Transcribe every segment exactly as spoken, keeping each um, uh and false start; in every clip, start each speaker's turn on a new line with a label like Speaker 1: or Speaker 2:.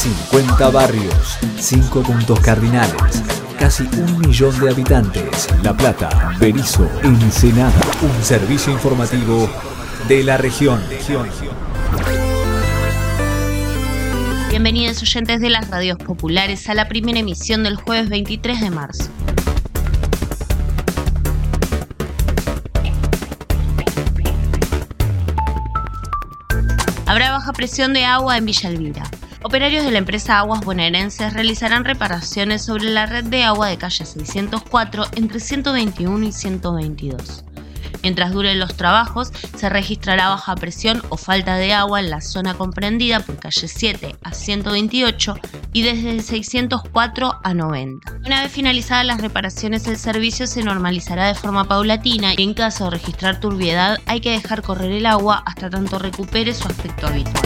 Speaker 1: cincuenta barrios, cinco puntos cardinales, casi un millón de habitantes. La Plata, Berisso, Ensenada. Un servicio informativo de la región.
Speaker 2: Bienvenidos oyentes de las radios populares a la primera emisión del jueves veintitrés de marzo. Habrá baja presión de agua en Villa Elvira. Operarios de la empresa Aguas Bonaerenses realizarán reparaciones sobre la red de agua de calle seiscientos cuatro entre ciento veintiuno y ciento veintidós. Mientras duren los trabajos, se registrará baja presión o falta de agua en la zona comprendida por calle siete a ciento veintiocho y desde seiscientos cuatro a noventa. Una vez finalizadas las reparaciones, el servicio se normalizará de forma paulatina y en caso de registrar turbiedad hay que dejar correr el agua hasta tanto recupere su aspecto habitual.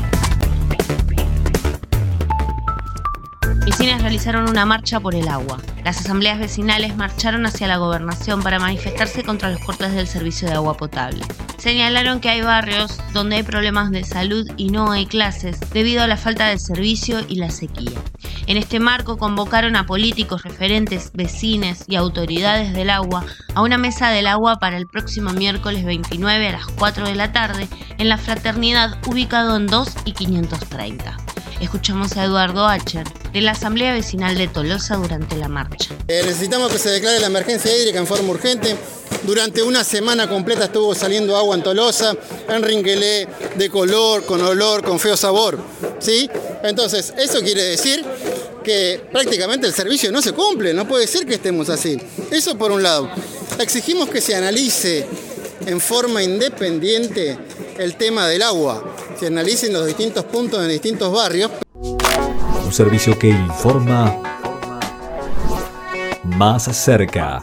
Speaker 2: Vecinas realizaron una marcha por el agua. Las asambleas vecinales marcharon hacia la gobernación para manifestarse contra los cortes del servicio de agua potable. Señalaron que hay barrios donde hay problemas de salud y no hay clases debido a la falta de servicio y la sequía. En este marco convocaron a políticos, referentes, vecines y autoridades del agua a una mesa del agua para el próximo miércoles veintinueve a las cuatro de la tarde en la Fraternidad ubicado en dos y quinientos treinta. Escuchamos a Eduardo Acher, de la Asamblea Vecinal de Tolosa durante la marcha.
Speaker 3: Eh, necesitamos que se declare la emergencia hídrica en forma urgente. Durante una semana completa estuvo saliendo agua en Tolosa, en Rinquelé, de color, con olor, con feo sabor, ¿sí? Entonces, eso quiere decir que prácticamente el servicio no se cumple, no puede ser que estemos así. Eso por un lado. Exigimos que se analice en forma independiente el tema del agua. Se analicen los distintos puntos en distintos barrios.
Speaker 1: Un servicio que informa más cerca.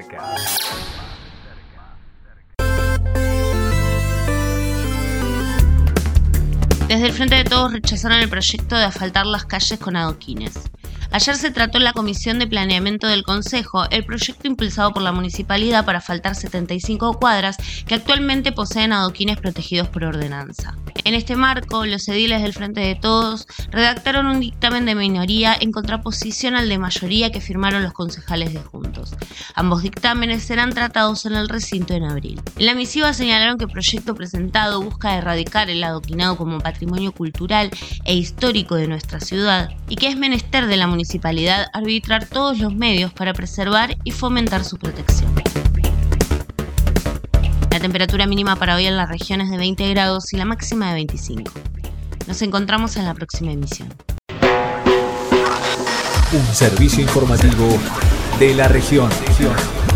Speaker 2: Desde el Frente de Todos rechazaron el proyecto de asfaltar las calles con adoquines. Ayer se trató en la Comisión de Planeamiento del Concejo el proyecto impulsado por la Municipalidad para asfaltar setenta y cinco cuadras que actualmente poseen adoquines protegidos por ordenanza. En este marco, los ediles del Frente de Todos redactaron un dictamen de minoría en contraposición al de mayoría que firmaron los concejales de Juntos. Ambos dictámenes serán tratados en el recinto en abril. En la misiva señalaron que el proyecto presentado busca erradicar el adoquinado como patrimonio cultural e histórico de nuestra ciudad y que es menester de la municipalidad arbitrar todos los medios para preservar y fomentar su protección. La temperatura mínima para hoy en la región es de veinte grados y la máxima de veinticinco. Nos encontramos en la próxima emisión.
Speaker 1: Un servicio informativo de la región.